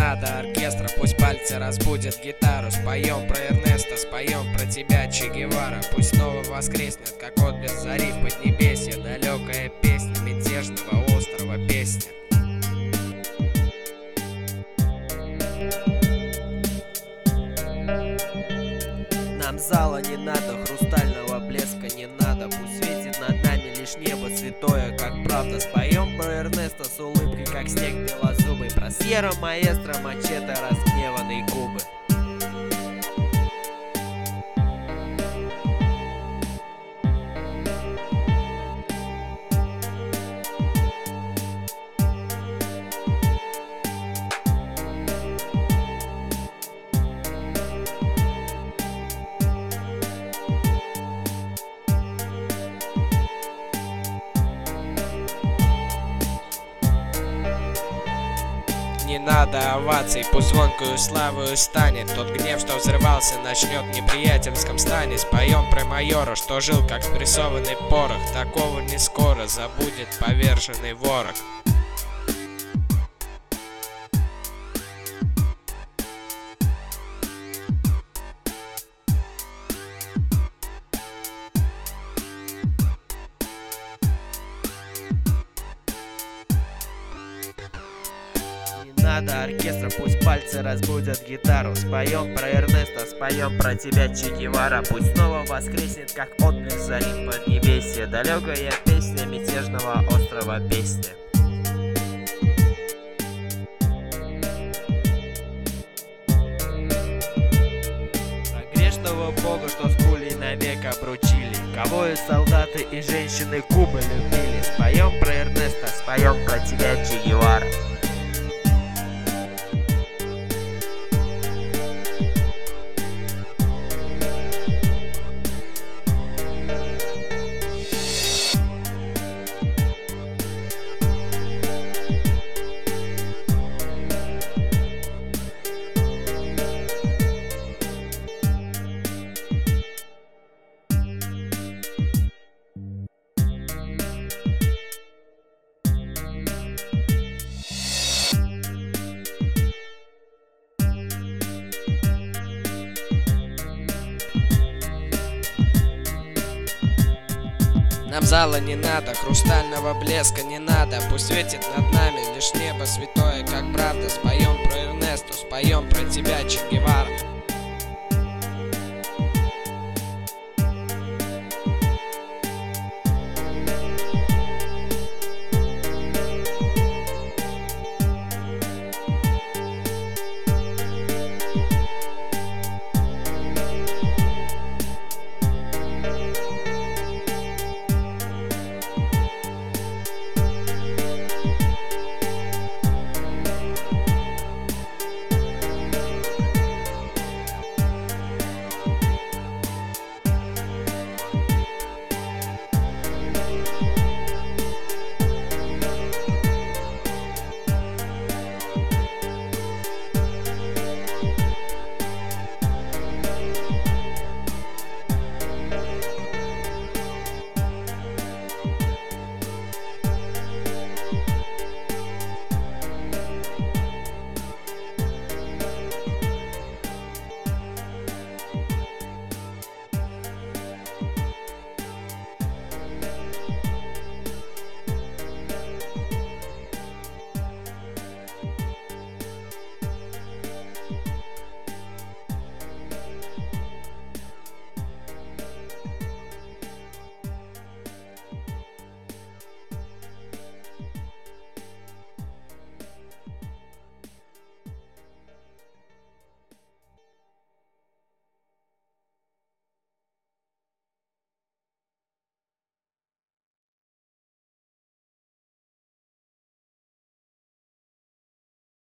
надо оркестра, пусть пальцы разбудят гитару. Споем про Эрнеста, споем про тебя, Че Гевара. Пусть снова воскреснет, как отблеск зари в поднебесье. Далекая песня мятежного острова песня. Нам зала не надо, хрустального блеска не надо. Пусть светит над нами лишь небо святое, как правда. Споем про Эрнеста с улыбкой, как снег белозубый. Про Сьерра Маэстро, мачете, разгневанные губы. Не надо оваций, пусть звонкую славою станет тот гнев, что взрывался, начнет в неприятельском стане. Споем про майора, что жил как спрессованный порох. Такого не скоро забудет поверженный ворог. Надо оркестра, пусть пальцы разбудят гитару. Споем про Эрнеста, споем про тебя, Че Гевара. Пусть снова воскреснет, как отблеск зари в поднебесье. Далекая песня мятежного острова песня. Про грешного бога, что с пулей навек обручили. Кого и солдаты, и женщины Кубы любили. Споем про Эрнеста, споем про тебя, Че Гевара. Нам зала не надо, хрустального блеска не надо. Пусть светит над нами лишь небо святое, как правда. Споем про Эрнесту, споем про тебя, Че Гевара.